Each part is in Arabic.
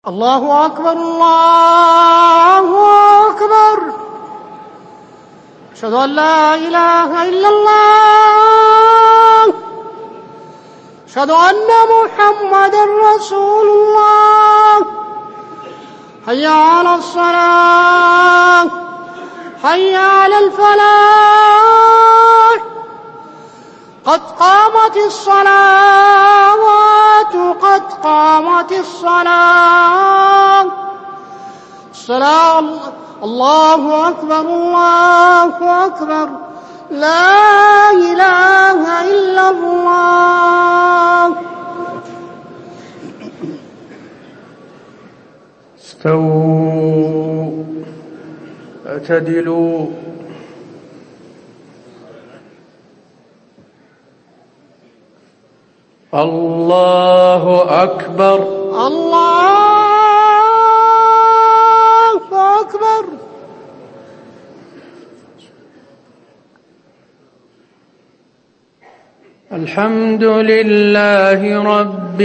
الله أكبر الله أكبر. أشهد أن لا إله إلا الله. أشهد أن محمدًا رسول الله. حي على الصلاة، حي على الفلاح، قد قامت الصلوات، قد قامت الصلاة. الله أكبر الله أكبر. لا إله إلا الله. استووا اعتدلوا. الله أكبر الله أكبر. الحمد لله رب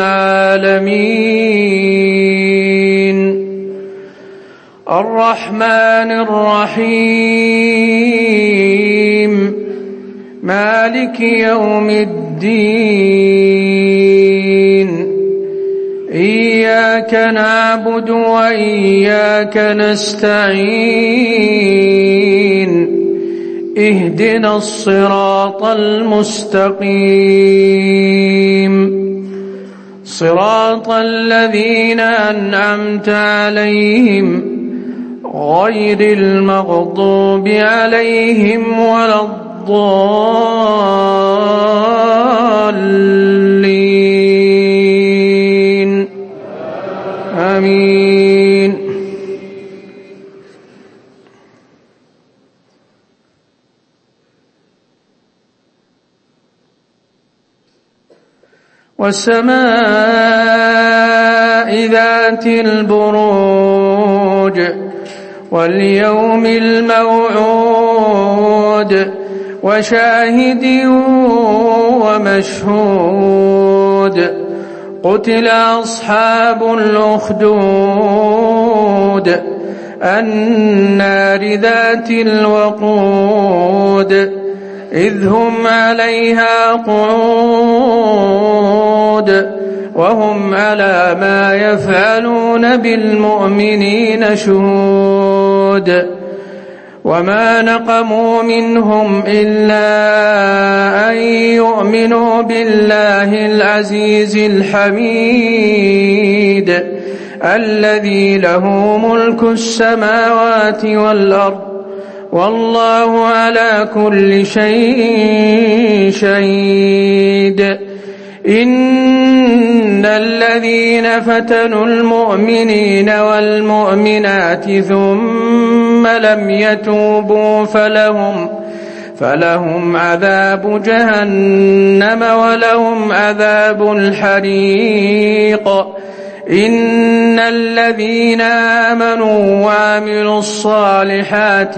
العالمين الرحمن الرحيم مالك يوم الدين. إياك نعبد وإياك نستعين. اهدنا الصراط المستقيم صراط الذين أنعمت عليهم غير المغضوب عليهم ولا الضالين. آمين. والسماء ذات البروج واليوم الموعود وشاهد ومشهود. قتل أصحاب الأخدود النار ذات الوقود إذ هم عليها قعود وهم على ما يفعلون بالمؤمنين شهود. وما نقموا منهم إلا أن يؤمنوا بالله العزيز الحميد الذي له ملك السماوات والأرض والله على كل شيء شهيد. إن الذين فتنوا المؤمنين والمؤمنات ثم لم يتوبوا فلهم عذاب جهنم ولهم عذاب الحريق. إن الذين آمنوا وعملوا الصالحات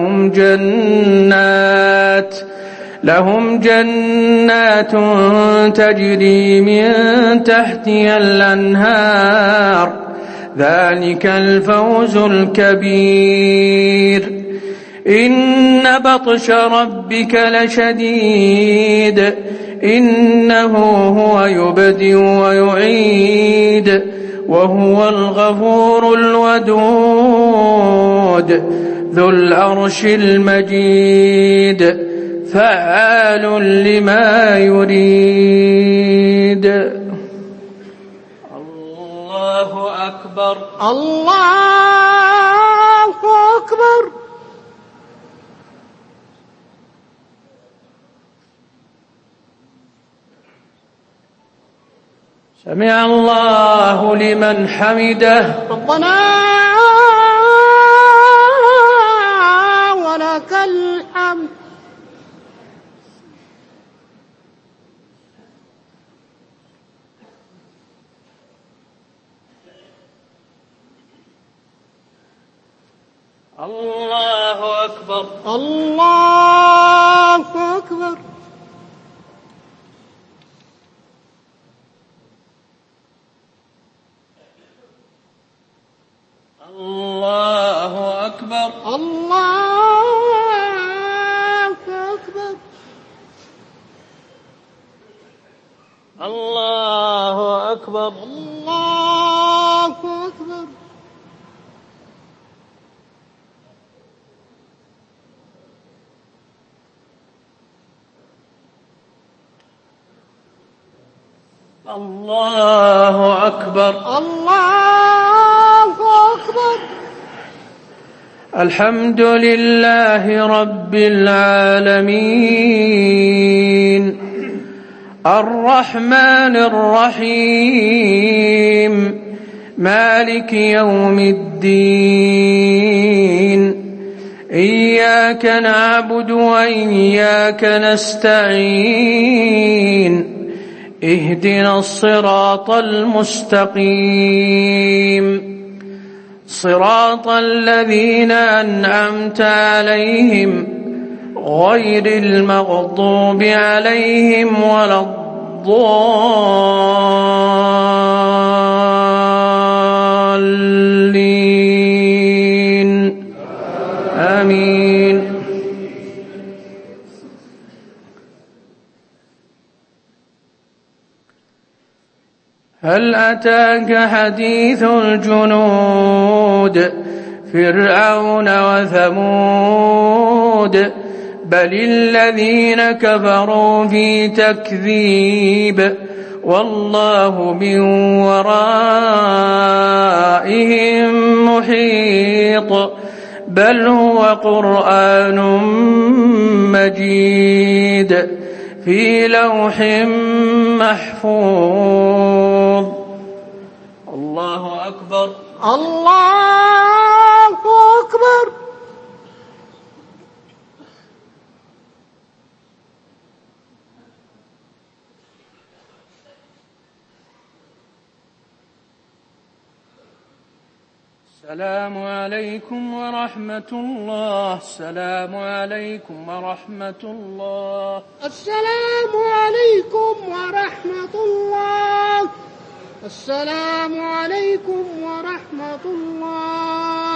لهم جنات تجري من تحتها الأنهار ذلك الفوز الكبير. إن بطش ربك لشديد إنه هو يبدئ ويعيد وهو الغفور الودود ذو العرش المجيد فعال لما يريد. الله أكبر الله أكبر. سمع الله لمن حمده. ربنا ولك الحمد. الله أكبر الله أكبر. الله أكبر. الله أكبر. الله أكبر. الله أكبر. الله أكبر. الله أكبر. الحمد لله رب العالمين الرحمن الرحيم مالك يوم الدين إياك نعبد وإياك نستعين اهدنا الصراط المستقيم صراط الذين أنعمت عليهم غير المغضوب عليهم ولا الضالين آمين. هل أتاك حديث الجنود فرعون وثمود بل الذين كفروا في تكذيب والله من ورائهم محيط بل هو قرآن مجيد في لوح محفوظ. الله أكبر. الله أكبر. السلام عليكم ورحمة الله. السلام عليكم ورحمة الله. السلام عليكم ورحمة الله. السلام عليكم ورحمة الله.